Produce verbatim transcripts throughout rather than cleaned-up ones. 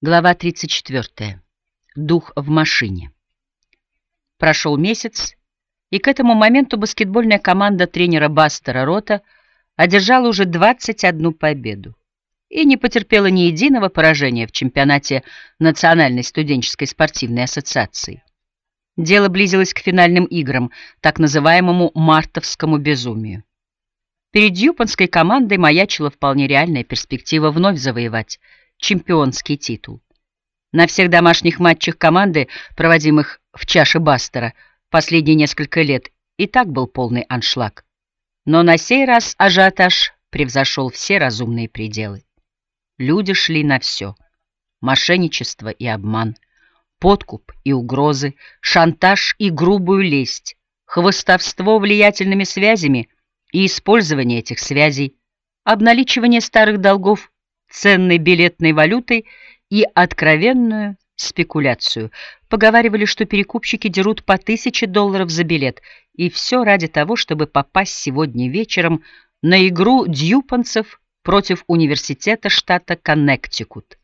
Глава тридцать четвёртая. Дух в машине. Прошел месяц, и к этому моменту баскетбольная команда тренера Бастера Рота одержала уже двадцать одну победу и не потерпела ни единого поражения в чемпионате Национальной студенческой спортивной ассоциации. Дело близилось к финальным играм, так называемому «мартовскому безумию». Перед дьюпонской командой маячила вполне реальная перспектива вновь завоевать чемпионский титул. На всех домашних матчах команды, проводимых в чаше Бастера, последние несколько лет и так был полный аншлаг. Но на сей раз ажиотаж превзошел все разумные пределы. Люди шли на все. Мошенничество и обман, подкуп и угрозы, шантаж и грубую лесть, хвастовство влиятельными связями и использование этих связей, обналичивание старых долгов ценной билетной валютой и откровенную спекуляцию. Поговаривали, что перекупщики дерут по тысяче долларов за билет, и все ради того, чтобы попасть сегодня вечером на игру дьюпонцев против университета штата Коннектикут.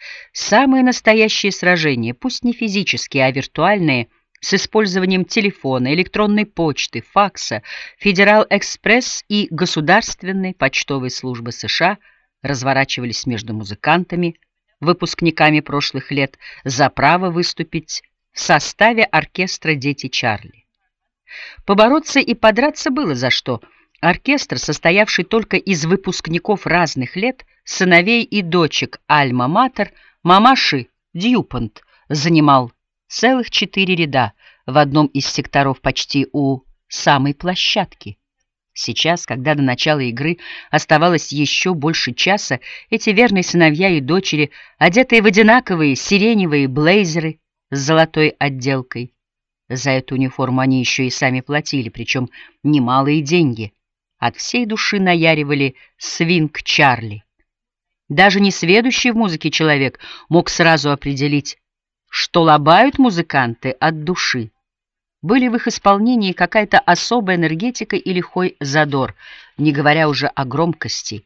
Самые настоящие сражения, пусть не физические, а виртуальные, с использованием телефона, электронной почты, факса, Федерал-экспресс и Государственной почтовой службы США разворачивались между музыкантами, выпускниками прошлых лет, за право выступить в составе оркестра «Дети Чарли». Побороться и подраться было за что. Оркестр, состоявший только из выпускников разных лет, сыновей и дочек Альма-Матер, мамаши Дьюпонт, занимал целых четыре ряда в одном из секторов почти у самой площадки. Сейчас, когда до начала игры оставалось еще больше часа, эти верные сыновья и дочери, одетые в одинаковые сиреневые блейзеры с золотой отделкой, за эту униформу они еще и сами платили, причем немалые деньги, от всей души наяривали свинг Чарли. Даже несведущий в музыке человек мог сразу определить, что лобают музыканты от души. Были в их исполнении какая-то особая энергетика и лихой задор, не говоря уже о громкости.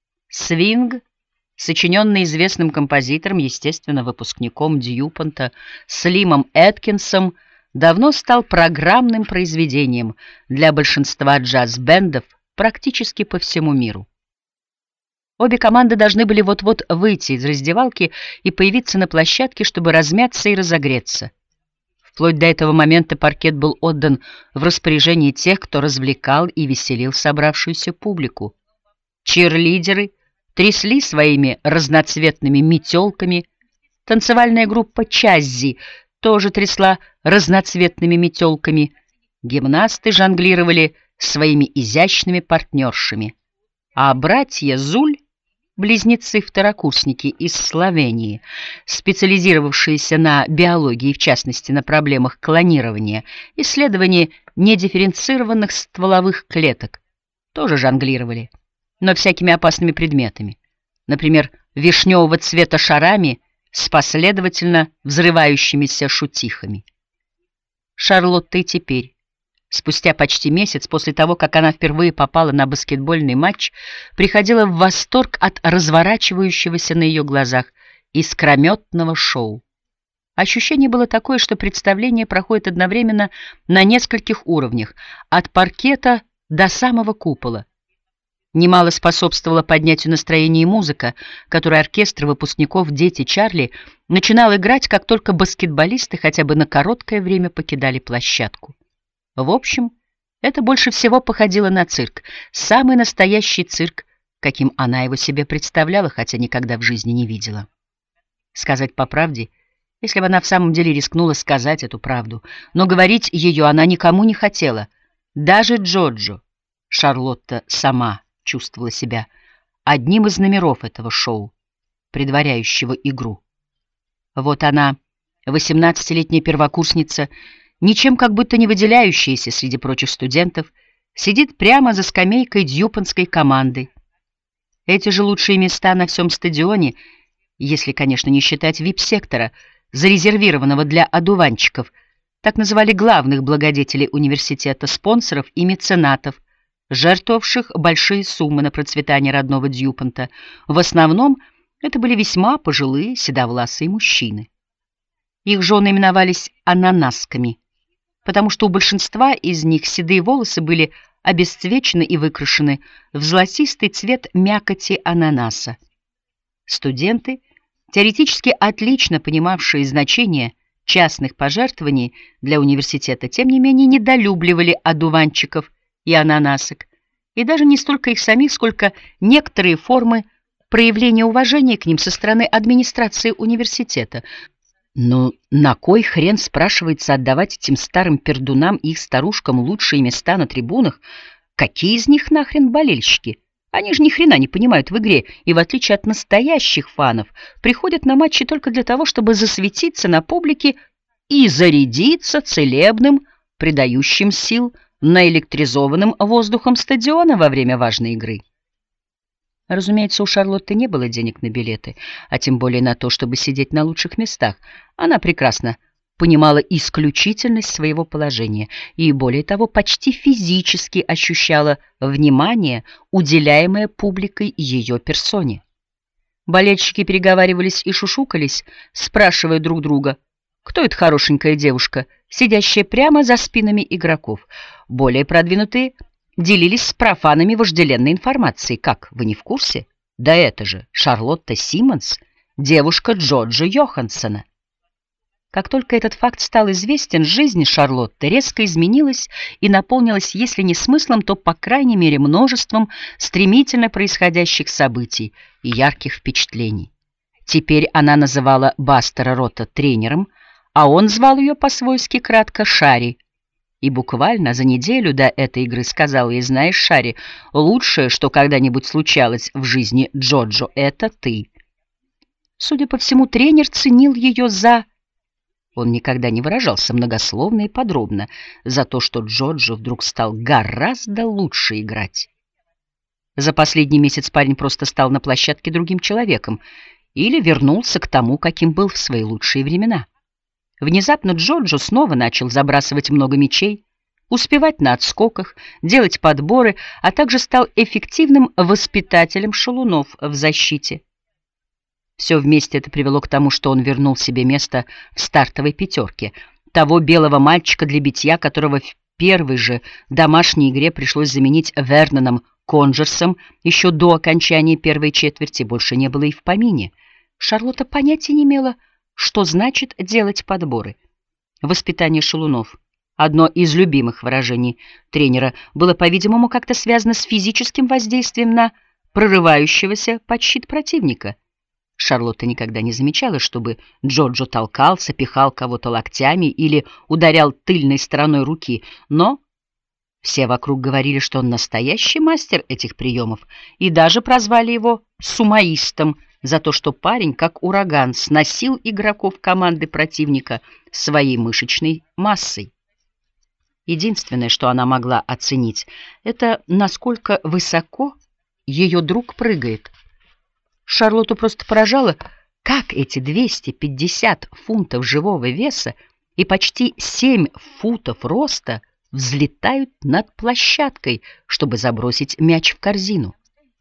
Свинг, сочиненный известным композитором, естественно, выпускником Дьюпонта, Слимом Эткинсом, давно стал программным произведением для большинства джаз-бендов практически по всему миру. Обе команды должны были вот-вот выйти из раздевалки и появиться на площадке, чтобы размяться и разогреться. Вплоть до этого момента паркет был отдан в распоряжение тех, кто развлекал и веселил собравшуюся публику. Чирлидеры трясли своими разноцветными метелками, танцевальная группа «Чаззи» тоже трясла разноцветными метелками, гимнасты жонглировали своими изящными партнершами, а братья Зуль, близнецы-второкурсники из Словении, специализировавшиеся на биологии, в частности на проблемах клонирования, исследования недифференцированных стволовых клеток, тоже жонглировали, но всякими опасными предметами, например, вишневого цвета шарами с последовательно взрывающимися шутихами. Шарлотта и теперь, спустя почти месяц после того, как она впервые попала на баскетбольный матч, приходила в восторг от разворачивающегося на ее глазах искрометного шоу. Ощущение было такое, что представление проходит одновременно на нескольких уровнях, от паркета до самого купола. Немало способствовала поднятию настроения и музыка, которую оркестр выпускников «Дети Чарли» начинал играть, как только баскетболисты хотя бы на короткое время покидали площадку. В общем, это больше всего походило на цирк, самый настоящий цирк, каким она его себе представляла, хотя никогда в жизни не видела. Сказать по правде, если бы она в самом деле рискнула сказать эту правду, но говорить ее она никому не хотела, даже Джоджо. Шарлотта сама чувствовала себя одним из номеров этого шоу, предваряющего игру. Вот она, восемнадцатилетняя первокурсница, ничем как будто не выделяющаяся среди прочих студентов, сидит прямо за скамейкой дьюпонской команды. Эти же лучшие места на всем стадионе, если, конечно, не считать вип-сектора, зарезервированного для одуванчиков, так называли главных благодетелей университета, спонсоров и меценатов, жертвовавших большие суммы на процветание родного Дьюпонта, в основном Это были весьма пожилые седовласые мужчины. Их жены именовались ананасками, потому что у большинства из них седые волосы были обесцвечены и выкрашены в золотистый цвет мякоти ананаса. Студенты, теоретически отлично понимавшие значение частных пожертвований для университета, тем не менее недолюбливали одуванчиков и ананасок, и даже не столько их самих, сколько некоторые формы проявления уважения к ним со стороны администрации университета. Ну, на кой хрен, спрашивается, отдавать этим старым пердунам и их старушкам лучшие места на трибунах? Какие из них нахрен болельщики? Они же ни хрена не понимают в игре, и в отличие от настоящих фанов, приходят на матчи только для того, чтобы засветиться на публике и зарядиться целебным, придающим сил, наэлектризованным воздухом стадиона во время важной игры. Разумеется, у Шарлотты не было денег на билеты, а тем более на то, чтобы сидеть на лучших местах. Она прекрасно понимала исключительность своего положения и, более того, почти физически ощущала внимание, уделяемое публикой ее персоне. Болельщики переговаривались и шушукались, спрашивая друг друга, кто эта хорошенькая девушка, сидящая прямо за спинами игроков. Более продвинутые делились с профанами вожделенной информацией. Как, вы не в курсе? Да это же Шарлотта Симмонс, девушка Джорджа Йоханссона. Как только этот факт стал известен, жизнь Шарлотты резко изменилась и наполнилась, если не смыслом, то, по крайней мере, множеством стремительно происходящих событий и ярких впечатлений. Теперь она называла Бастера Ротта тренером, а он звал ее по-свойски кратко Шарри. И буквально за неделю до этой игры сказал ей: знаешь, Шарри, лучшее, что когда-нибудь случалось в жизни Джоджо, это ты. Судя по всему, тренер ценил ее за... Он никогда не выражался многословно и подробно, за то, что Джоджо вдруг стал гораздо лучше играть. За последний месяц парень просто стал на площадке другим человеком или вернулся к тому, каким был в свои лучшие времена. Внезапно Джоджо снова начал забрасывать много мячей, успевать на отскоках, делать подборы, а также стал эффективным воспитателем шалунов в защите. Все вместе это привело к тому, что он вернул себе место в стартовой пятерке, того белого мальчика для битья, которого в первой же домашней игре пришлось заменить Верноном Конджерсом еще до окончания первой четверти, больше не было и в помине. Шарлотта понятия не имела, что значит делать подборы. Воспитание шалунов, одно из любимых выражений тренера, было, по-видимому, как-то связано с физическим воздействием на прорывающегося под щит противника. Шарлотта никогда не замечала, чтобы Джоджо толкался, пихал кого-то локтями или ударял тыльной стороной руки, но все вокруг говорили, что он настоящий мастер этих приемов, и даже прозвали его сумоистом за то, что парень, как ураган, сносил игроков команды противника своей мышечной массой. Единственное, что она могла оценить, это насколько высоко ее друг прыгает. Шарлотту просто поражало, как эти двести пятьдесят фунтов живого веса и почти семь футов роста взлетают над площадкой, чтобы забросить мяч в корзину.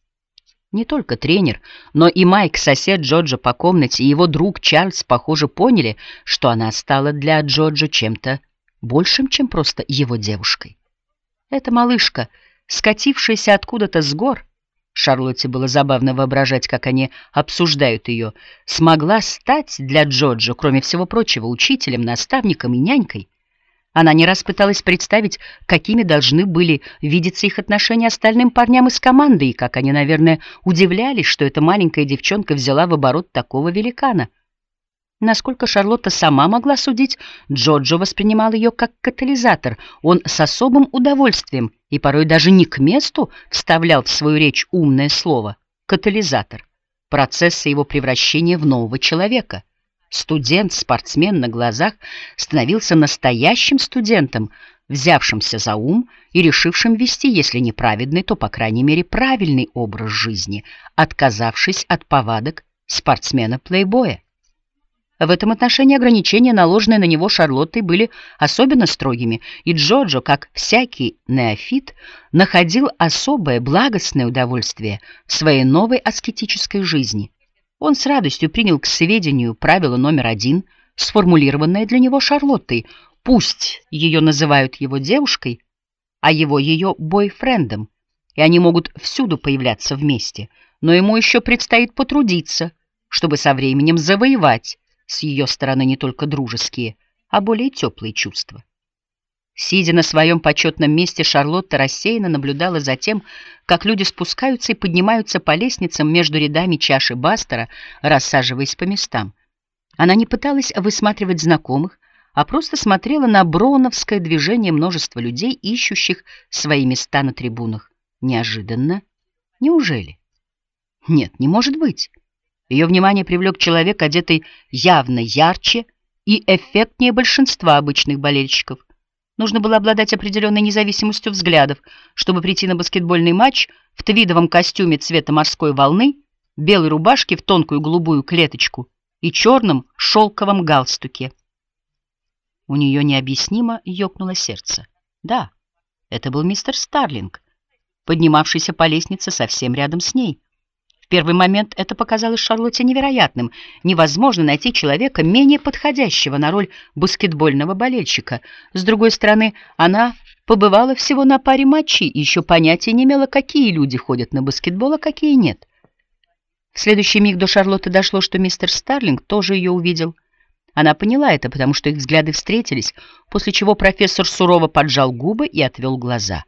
Не только тренер, но и Майк, сосед Джоджо по комнате, и его друг Чарльз, похоже, поняли, что она стала для Джоджо чем-то большим, чем просто его девушкой. Эта малышка, скатившаяся откуда-то с гор, Шарлотте было забавно воображать, как они обсуждают ее, смогла стать для Джоджо, кроме всего прочего, учителем, наставником и нянькой. Она не раз пыталась представить, какими должны были видеться их отношения остальным парням из команды, и как они, наверное, удивлялись, что эта маленькая девчонка взяла в оборот такого великана. Насколько Шарлотта сама могла судить, Джоджо воспринимал ее как катализатор. Он с особым удовольствием и порой даже не к месту вставлял в свою речь умное слово «катализатор», процесса его превращения в нового человека. Студент-спортсмен на глазах становился настоящим студентом, взявшимся за ум и решившим вести, если не праведный, то, по крайней мере, правильный образ жизни, отказавшись от повадок спортсмена-плейбоя. В этом отношении ограничения, наложенные на него Шарлоттой, были особенно строгими, и Джоджо, как всякий неофит, находил особое благостное удовольствие в своей новой аскетической жизни. Он с радостью принял к сведению правило номер один, сформулированное для него Шарлоттой. Пусть ее называют его девушкой, а его ее бойфрендом, и они могут всюду появляться вместе, но ему еще предстоит потрудиться, чтобы со временем завоевать с ее стороны не только дружеские, а более теплые чувства. Сидя на своем почетном месте, Шарлотта рассеянно наблюдала за тем, как люди спускаются и поднимаются по лестницам между рядами чаши Бастера, рассаживаясь по местам. Она не пыталась высматривать знакомых, а просто смотрела на броуновское движение множества людей, ищущих свои места на трибунах. Неожиданно? Неужели? Нет, не может быть. Ее внимание привлек человек, одетый явно ярче и эффектнее большинства обычных болельщиков. Нужно было обладать определенной независимостью взглядов, чтобы прийти на баскетбольный матч в твидовом костюме цвета морской волны, белой рубашке в тонкую голубую клеточку и черном шелковом галстуке. У нее необъяснимо ёкнуло сердце. Да, это был мистер Старлинг, поднимавшийся по лестнице совсем рядом с ней. В первый момент это показалось Шарлотте невероятным. Невозможно найти человека, менее подходящего на роль баскетбольного болельщика. С другой стороны, она побывала всего на паре матчей и еще понятия не имела, какие люди ходят на баскетбол, а какие нет. В следующий миг до Шарлотты дошло, что мистер Старлинг тоже ее увидел. Она поняла это, потому что их взгляды встретились, после чего профессор сурово поджал губы и отвел глаза.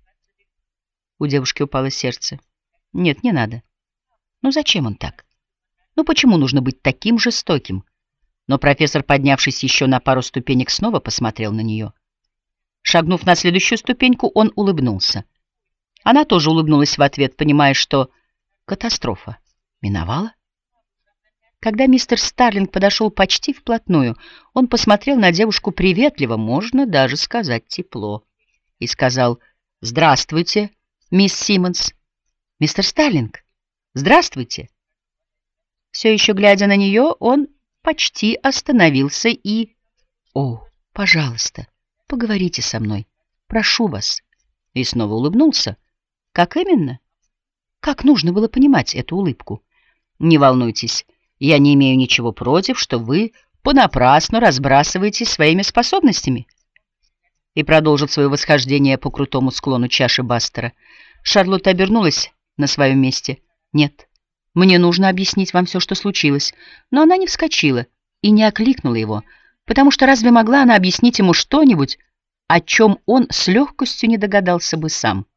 У девушки упало сердце. Нет, не надо. Ну зачем он так? Ну почему нужно быть таким жестоким? Но профессор, поднявшись еще на пару ступенек, снова посмотрел на нее. Шагнув на следующую ступеньку, он улыбнулся. Она тоже улыбнулась в ответ, понимая, что катастрофа миновала. Когда мистер Старлинг подошел почти вплотную, он посмотрел на девушку приветливо, можно даже сказать тепло, и сказал: «Здравствуйте, мисс Симмонс». «Мистер Старлинг, здравствуйте». Все еще глядя на нее, он почти остановился и... «О, пожалуйста, поговорите со мной, прошу вас». И снова улыбнулся. Как именно? Как нужно было понимать эту улыбку? «Не волнуйтесь, я не имею ничего против, что вы понапрасну разбрасываетесь своими способностями». И продолжил свое восхождение по крутому склону чаши Бастера. Шарлотта обернулась на своем месте. «Нет, мне нужно объяснить вам все, что случилось». Но она не вскочила и не окликнула его, потому что разве могла она объяснить ему что-нибудь, о чем он с легкостью не догадался бы сам?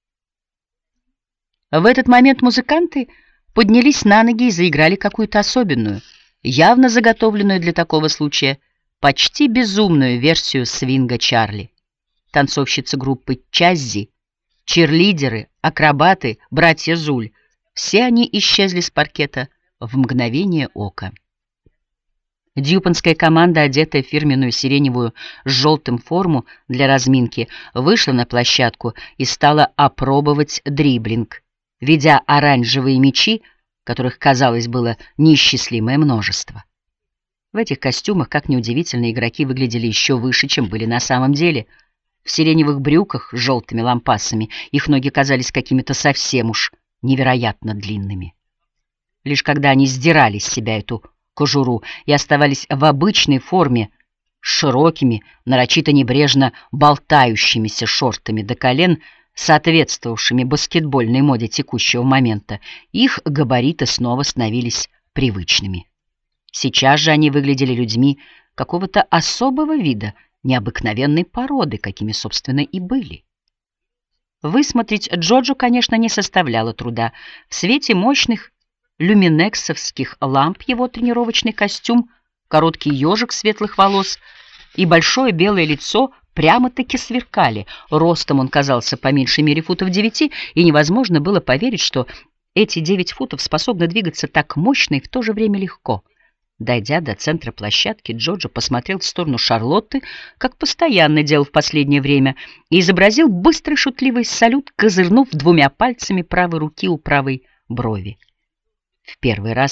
В этот момент музыканты поднялись на ноги и заиграли какую-то особенную, явно заготовленную для такого случая, почти безумную версию свинга Чарли. Танцовщицы группы Чаззи, чирлидеры, акробаты, братья Зуль — все они исчезли с паркета в мгновение ока. Дьюпонская команда, одетая в фирменную сиреневую с желтым форму для разминки, вышла на площадку и стала опробовать дриблинг, ведя оранжевые мячи, которых, казалось, было неисчислимое множество. В этих костюмах, как неудивительно, игроки выглядели еще выше, чем были на самом деле. В сиреневых брюках с желтыми лампасами их ноги казались какими-то совсем уж невероятно длинными. Лишь когда они сдирали с себя эту кожуру и оставались в обычной форме с широкими, нарочито небрежно болтающимися шортами до колен, соответствовавшими баскетбольной моде текущего момента, их габариты снова становились привычными. Сейчас же они выглядели людьми какого-то особого вида, необыкновенной породы, какими, собственно, и были. Высмотреть Джоджо, конечно, не составляло труда. В свете мощных люминексовских ламп его тренировочный костюм, короткий ежик светлых волос и большое белое лицо прямо-таки сверкали. Ростом он казался по меньшей мере футов девяти, и невозможно было поверить, что эти девять футов способны двигаться так мощно и в то же время легко. Дойдя до центра площадки, Джоджо посмотрел в сторону Шарлотты, как постоянно делал в последнее время, и изобразил быстрый шутливый салют, козырнув двумя пальцами правой руки у правой брови. В первый раз,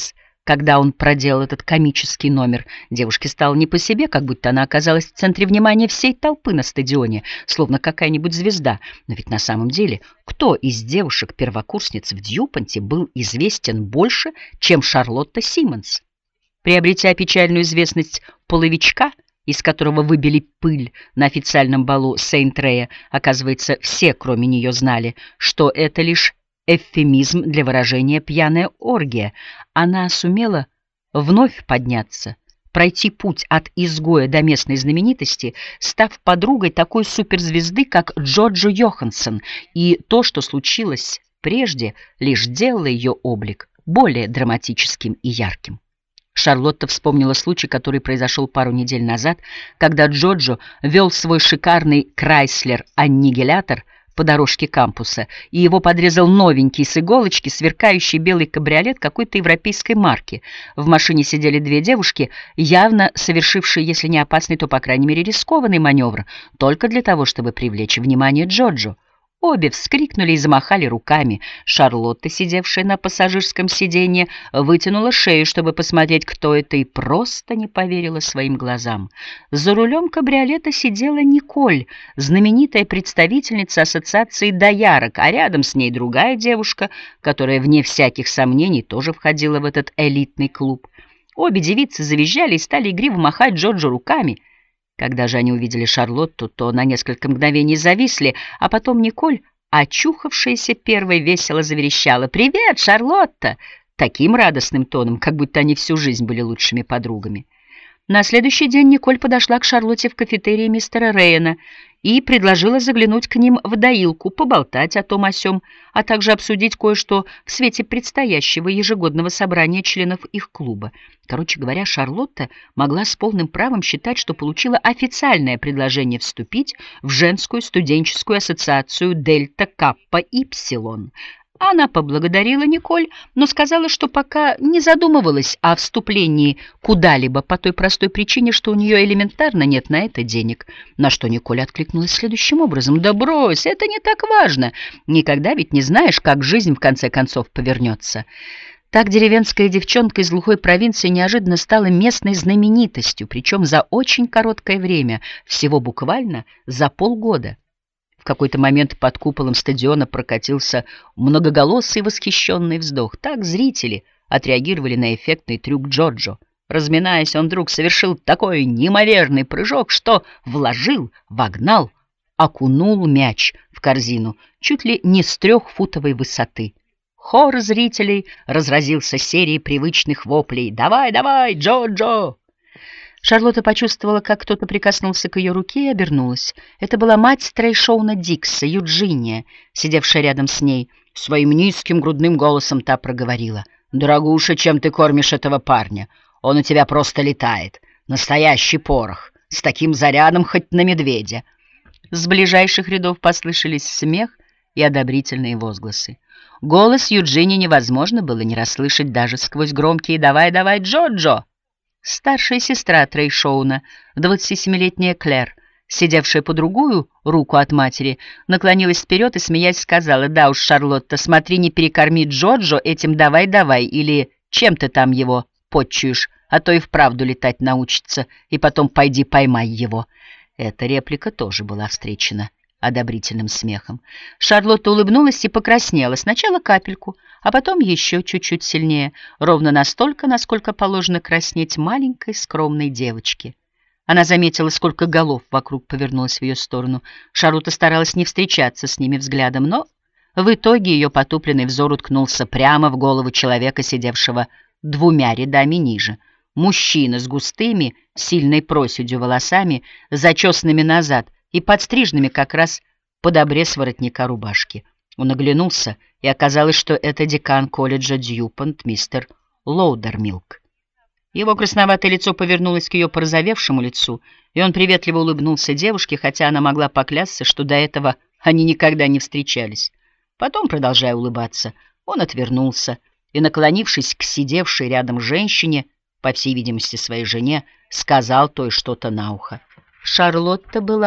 Когда он проделал этот комический номер, девушке стало не по себе, как будто она оказалась в центре внимания всей толпы на стадионе, словно какая-нибудь звезда. Но ведь на самом деле, кто из девушек-первокурсниц в Дьюпонте был известен больше, чем Шарлотта Симмонс? Приобретя печальную известность половичка, из которого выбили пыль на официальном балу Сейнт-Рея, оказывается, все, кроме нее, знали, что это лишь эвфемизм для выражения «пьяная оргия». Она сумела вновь подняться, пройти путь от изгоя до местной знаменитости, став подругой такой суперзвезды, как Джоджо Йоханссон, и то, что случилось прежде, лишь делало ее облик более драматическим и ярким. Шарлотта вспомнила случай, который произошел пару недель назад, когда Джоджо вел свой шикарный Крайслер-аннигилятор по дорожке кампуса, и его подрезал новенький с иголочки сверкающий белый кабриолет какой-то европейской марки. В машине сидели две девушки, явно совершившие, если не опасный, то, по крайней мере, рискованный маневр, только для того, чтобы привлечь внимание Джоджо. Обе вскрикнули и замахали руками. Шарлотта, сидевшая на пассажирском сиденье, вытянула шею, чтобы посмотреть, кто это, и просто не поверила своим глазам. За рулем кабриолета сидела Николь, знаменитая представительница ассоциации доярок, а рядом с ней другая девушка, которая, вне всяких сомнений, тоже входила в этот элитный клуб. Обе девицы завизжали и стали игриво махать Джоджо руками. Когда же они увидели Шарлотту, то на несколько мгновений зависли, а потом Николь, очухавшаяся первой, весело заверещала: «Привет, Шарлотта!» таким радостным тоном, как будто они всю жизнь были лучшими подругами. На следующий день Николь подошла к Шарлотте в кафетерии мистера Рейна и предложила заглянуть к ним в доилку, поболтать о том о сём, а также обсудить кое-что в свете предстоящего ежегодного собрания членов их клуба. Короче говоря, Шарлотта могла с полным правом считать, что получила официальное предложение вступить в женскую студенческую ассоциацию Дельта Каппа Ипсилон. Она поблагодарила Николь, но сказала, что пока не задумывалась о вступлении куда-либо по той простой причине, что у нее элементарно нет на это денег. На что Николь откликнулась следующим образом: «Да брось, это не так важно. Никогда ведь не знаешь, как жизнь в конце концов повернется». Так деревенская девчонка из глухой провинции неожиданно стала местной знаменитостью, причем за очень короткое время, всего буквально за полгода. В какой-то момент под куполом стадиона прокатился многоголосый восхищенный вздох. Так зрители отреагировали на эффектный трюк Джоджо. Разминаясь, он вдруг совершил такой неимоверный прыжок, что вложил, вогнал, окунул мяч в корзину чуть ли не с трехфутовой высоты. Хор зрителей разразился серией привычных воплей: «Давай, давай, Джоджо!» Шарлотта почувствовала, как кто-то прикоснулся к ее руке, и обернулась. Это была мать Трейшоуна Дикса, Юджиния, сидевшая рядом с ней. Своим низким грудным голосом та проговорила: «Дорогуша, чем ты кормишь этого парня? Он у тебя просто летает. Настоящий порох. С таким зарядом хоть на медведя». С ближайших рядов послышались смех и одобрительные возгласы. Голос Юджини невозможно было не расслышать даже сквозь громкие «Давай, давай, Джоджо!». Старшая сестра Трейшоуна, двадцатисемилетняя Клэр, сидевшая по другую руку от матери, наклонилась вперед и, смеясь, сказала: «Да уж, Шарлотта, смотри, не перекорми Джоджо этим «давай-давай» или чем ты там его подчуешь, а то и вправду летать научится, и потом пойди поймай его». Эта реплика тоже была встречена одобрительным смехом. Шарлотта улыбнулась и покраснела, сначала капельку, а потом еще чуть-чуть сильнее, ровно настолько, насколько положено краснеть маленькой скромной девочке. Она заметила, сколько голов вокруг повернулось в ее сторону. Шарлотта старалась не встречаться с ними взглядом, но в итоге ее потупленный взор уткнулся прямо в голову человека, сидевшего двумя рядами ниже. Мужчина с густыми, сильной проседью волосами, зачесанными назад и подстриженными как раз под обрез воротника рубашки. Он оглянулся, и оказалось, что это декан колледжа Дьюпонт, мистер Лоудермилк. Его красноватое лицо повернулось к ее порозовевшему лицу, и он приветливо улыбнулся девушке, хотя она могла поклясться, что до этого они никогда не встречались. Потом, продолжая улыбаться, он отвернулся и, наклонившись к сидевшей рядом женщине, по всей видимости своей жене, сказал той что-то на ухо. Шарлотта была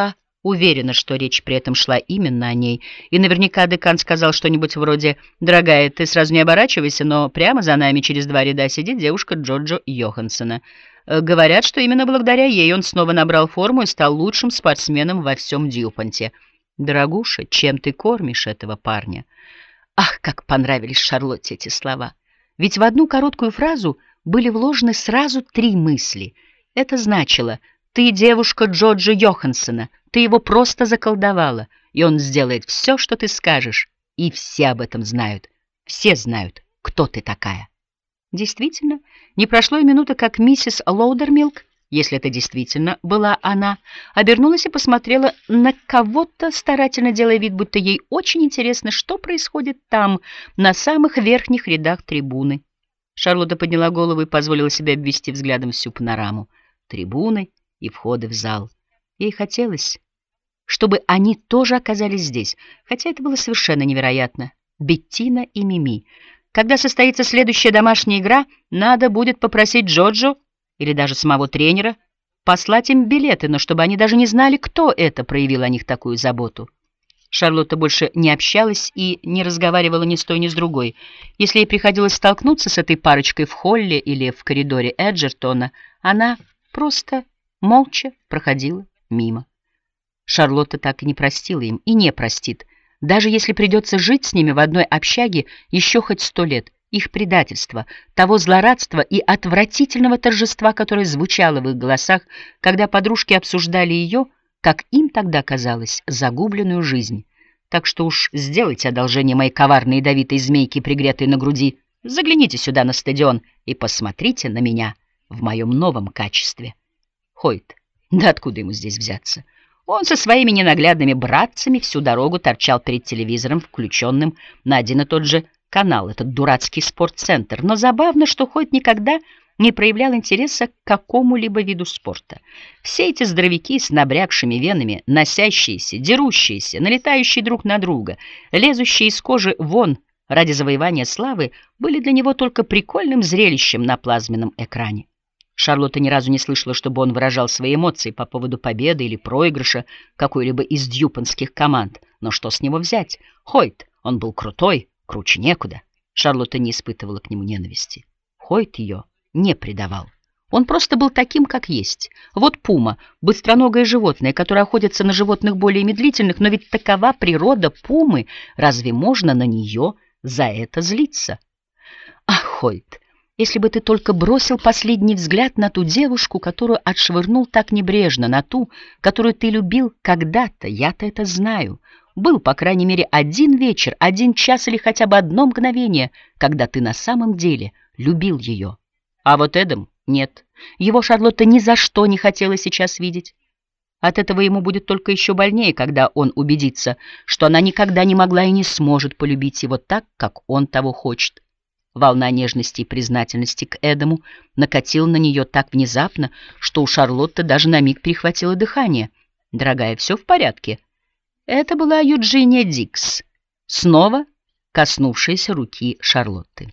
Уверена, что речь при этом шла именно о ней, и наверняка декан сказал что-нибудь вроде «Дорогая, ты сразу не оборачивайся, но прямо за нами через два ряда сидит девушка Джоджо Йоханссона. Говорят, что именно благодаря ей он снова набрал форму и стал лучшим спортсменом во всем Дьюпонте. Дорогуша, чем ты кормишь этого парня?» Ах, как понравились Шарлотте эти слова! Ведь в одну короткую фразу были вложены сразу три мысли. Это значило: ты девушка Джоджо Йоханссона, ты его просто заколдовала, и он сделает все, что ты скажешь, и все об этом знают. Все знают, кто ты такая. Действительно, не прошло и минуты, как миссис Лоудермилк, если это действительно была она, обернулась и посмотрела на кого-то, старательно делая вид, будто ей очень интересно, что происходит там, на самых верхних рядах трибуны. Шарлотта подняла голову и позволила себе обвести взглядом всю панораму. Трибуны и входы в зал. Ей хотелось, чтобы они тоже оказались здесь, хотя это было совершенно невероятно. Беттина и Мими. Когда состоится следующая домашняя игра, надо будет попросить Джоджо или даже самого тренера послать им билеты, но чтобы они даже не знали, кто это проявил о них такую заботу. Шарлотта больше не общалась и не разговаривала ни с той, ни с другой. Если ей приходилось столкнуться с этой парочкой в холле или в коридоре Эджертона, она просто молча проходила мимо. Шарлотта так и не простила им и не простит, даже если придется жить с ними в одной общаге еще хоть сто лет. Их предательство, того злорадства и отвратительного торжества, которое звучало в их голосах, когда подружки обсуждали ее, как им тогда казалось, загубленную жизнь. Так что уж сделайте одолжение моей коварной ядовитой змейке, пригретой на груди. Загляните сюда на стадион и посмотрите на меня в моем новом качестве. Хойт, да откуда ему здесь взяться? Он со своими ненаглядными братцами всю дорогу торчал перед телевизором, включенным на один и тот же канал, этот дурацкий спортцентр. Но забавно, что Хойт никогда не проявлял интереса к какому-либо виду спорта. Все эти здоровяки с набрякшими венами, носящиеся, дерущиеся, налетающие друг на друга, лезущие из кожи вон ради завоевания славы, были для него только прикольным зрелищем на плазменном экране. Шарлотта ни разу не слышала, чтобы он выражал свои эмоции по поводу победы или проигрыша какой-либо из дьюпонских команд. Но что с него взять? Хойт, он был крутой, круче некуда. Шарлотта не испытывала к нему ненависти. Хойт ее не предавал. Он просто был таким, как есть. Вот пума, быстроногое животное, которое охотится на животных более медлительных, но ведь такова природа пумы. Разве можно на нее за это злиться? Ах, Хойт, если бы ты только бросил последний взгляд на ту девушку, которую отшвырнул так небрежно, на ту, которую ты любил когда-то, я-то это знаю. Был, по крайней мере, один вечер, один час или хотя бы одно мгновение, когда ты на самом деле любил ее. А вот Эдам нет. Его Шарлотта ни за что не хотела сейчас видеть. От этого ему будет только еще больнее, когда он убедится, что она никогда не могла и не сможет полюбить его так, как он того хочет. Волна нежности и признательности к Эдаму накатила на нее так внезапно, что у Шарлотты даже на миг перехватило дыхание. «Дорогая, все в порядке?» Это была Юджиния Дикс, снова коснувшаяся руки Шарлотты.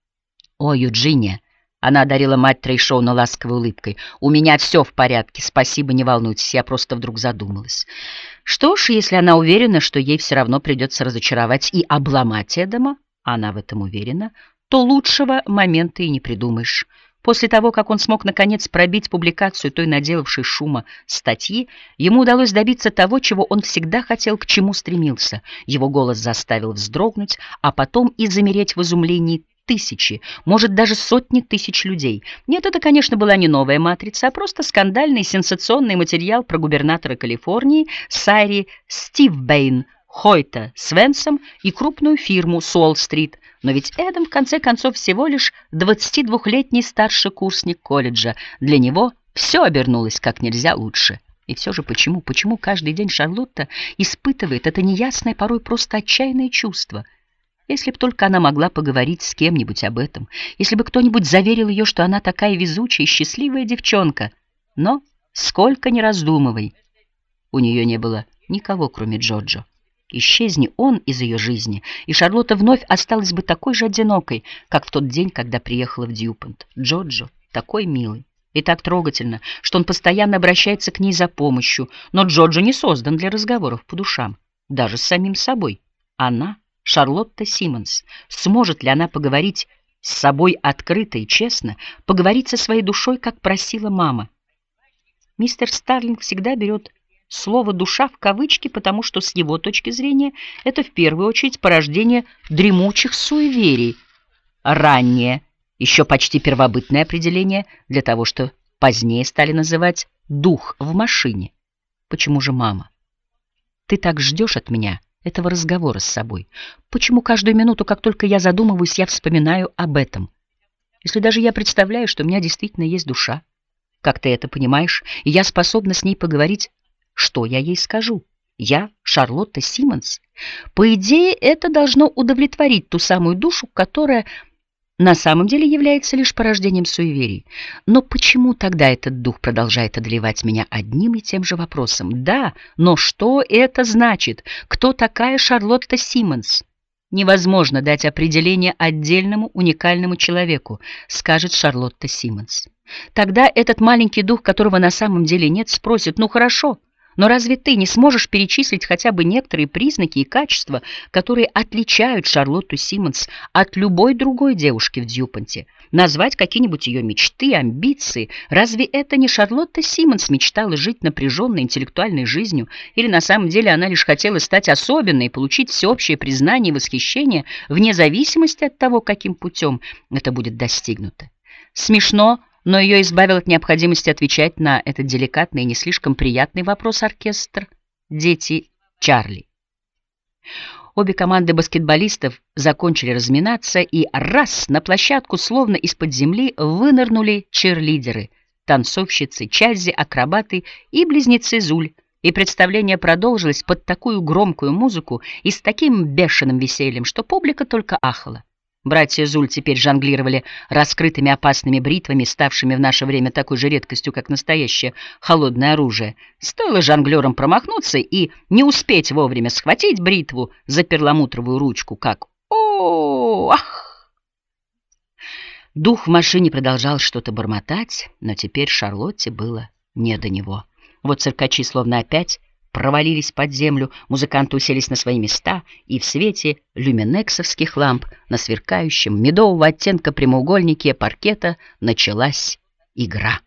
«О, Юджиния!» — она одарила мать Трейшоуна ласковой улыбкой. «У меня все в порядке, спасибо, не волнуйтесь, я просто вдруг задумалась». Что ж, если она уверена, что ей все равно придется разочаровать и обломать Эдама, она в этом уверена, то лучшего момента и не придумаешь. После того, как он смог наконец пробить публикацию той наделавшей шума статьи, ему удалось добиться того, чего он всегда хотел, к чему стремился. Его голос заставил вздрогнуть, а потом и замереть в изумлении тысячи, может, даже сотни тысяч людей. Нет, это, конечно, была не новая матрица, а просто скандальный сенсационный материал про губернатора Калифорнии Сайри Стивбейн, Хойта Свенсом и крупную фирму с Уолл-стрит. Но ведь Эдам, в конце концов, всего лишь двадцатидвухлетний старший курсник колледжа. Для него все обернулось как нельзя лучше. И все же почему, почему каждый день Шарлотта испытывает это неясное, порой просто отчаянное чувство? Если б только она могла поговорить с кем-нибудь об этом, если бы кто-нибудь заверил ее, что она такая везучая и счастливая девчонка. Но, сколько ни раздумывай, у нее не было никого, кроме Джоджо. Исчезни он из ее жизни, и Шарлотта вновь осталась бы такой же одинокой, как в тот день, когда приехала в Дьюпонт. Джоджо такой милый, И так трогательно, что он постоянно обращается к ней за помощью, но Джорджо не создан для разговоров по душам, даже с самим собой. Она, Шарлотта Симмонс, сможет ли она поговорить с собой открыто и честно, поговорить со своей душой, как просила мама? Мистер Старлинг всегда берет слово «душа» в кавычки, потому что с его точки зрения это в первую очередь порождение дремучих суеверий, раннее, еще почти первобытное определение для того, что позднее стали называть «дух в машине». Почему же, мама, ты так ждешь от меня этого разговора с собой? Почему каждую минуту, как только я задумываюсь, я вспоминаю об этом? Если даже я представляю, что у меня действительно есть душа, как ты это понимаешь, и я способна с ней поговорить, что я ей скажу? Я Шарлотта Симмонс. По идее, это должно удовлетворить ту самую душу, которая на самом деле является лишь порождением суеверий. Но почему тогда этот дух продолжает одолевать меня одним и тем же вопросом? Да, но что это значит? Кто такая Шарлотта Симмонс? Невозможно дать определение отдельному уникальному человеку, скажет Шарлотта Симмонс. Тогда этот маленький дух, которого на самом деле нет, спросит: ну хорошо, но разве ты не сможешь перечислить хотя бы некоторые признаки и качества, которые отличают Шарлотту Симмонс от любой другой девушки в Дьюпонте? Назвать какие-нибудь ее мечты, амбиции? Разве это не Шарлотта Симмонс мечтала жить напряженной интеллектуальной жизнью? Или на самом деле она лишь хотела стать особенной и получить всеобщее признание и восхищение вне зависимости от того, каким путем это будет достигнуто? Смешно, но ее избавил от необходимости отвечать на этот деликатный и не слишком приятный вопрос оркестр «Дети Чарли». Обе команды баскетболистов закончили разминаться, и раз на площадку, словно из-под земли, вынырнули чирлидеры, танцовщицы Чаззи, акробаты и близнецы Зуль. И представление продолжилось под такую громкую музыку и с таким бешеным весельем, что публика только ахала. Братья Зуль теперь жонглировали раскрытыми опасными бритвами, ставшими в наше время такой же редкостью, как настоящее холодное оружие. Стоило жонглерам промахнуться и не успеть вовремя схватить бритву за перламутровую ручку, как «О, ах!». Дух в машине продолжал что-то бормотать, но теперь Шарлотте было не до него. Вот циркачи словно опять провалились под землю, музыканты уселись на свои места, и в свете люминексовских ламп на сверкающем медового оттенка прямоугольнике паркета началась игра.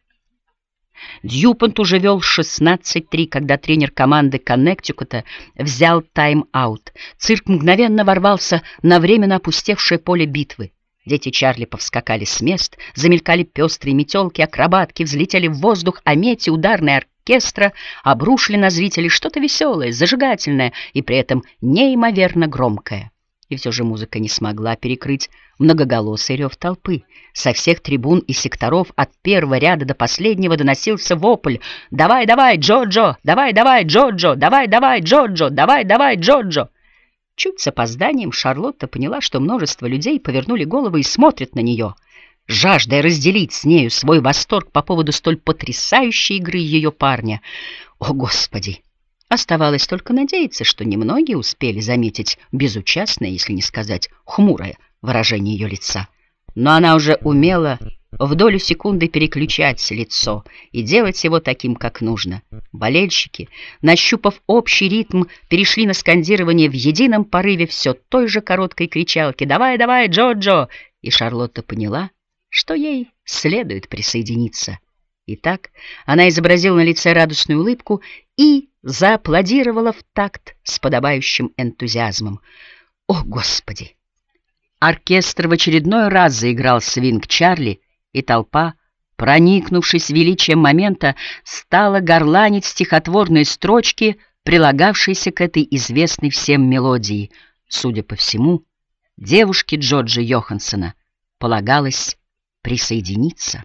Дьюпонт уже вел шестнадцать три, когда тренер команды Коннектикута взял тайм-аут. Цирк мгновенно ворвался на временно опустевшее поле битвы. Дети Чарли повскакали с мест, замелькали пестрые метелки, акробатки, взлетели в воздух, а мети ударные оркестра обрушили на зрителей что-то веселое, зажигательное и при этом неимоверно громкое. И все же музыка не смогла перекрыть многоголосый рев толпы. Со всех трибун и секторов от первого ряда до последнего доносился вопль: «Давай, давай, Джоджо! Давай, давай, Джоджо! Давай, давай, Джоджо! Давай, давай, Джоджо!» Чуть с опозданием Шарлотта поняла, что множество людей повернули головы и смотрят на нее, жаждая разделить с нею свой восторг по поводу столь потрясающей игры ее парня. О, Господи! Оставалось только надеяться, что немногие успели заметить безучастное, если не сказать хмурое, выражение ее лица. Но она уже умела в долю секунды переключать лицо и делать его таким, как нужно. Болельщики, нащупав общий ритм, перешли на скандирование в едином порыве все той же короткой кричалки: «Давай, давай, Джоджо!» И Шарлотта поняла, что ей следует присоединиться. Итак, она изобразила на лице радостную улыбку и зааплодировала в такт с подобающим энтузиазмом. О, Господи! Оркестр в очередной раз заиграл свинг Чарли, и толпа, проникнувшись величием момента, стала горланить стихотворные строчки, прилагавшиеся к этой известной всем мелодии. Судя по всему, девушке Джорджа Йоханссона полагалось присоединиться.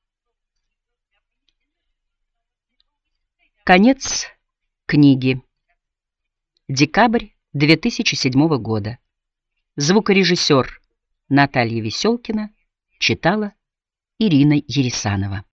Конец книги. Декабрь две тысячи седьмого года. Звукорежиссер Наталья Веселкина читала Ирина Ересанова.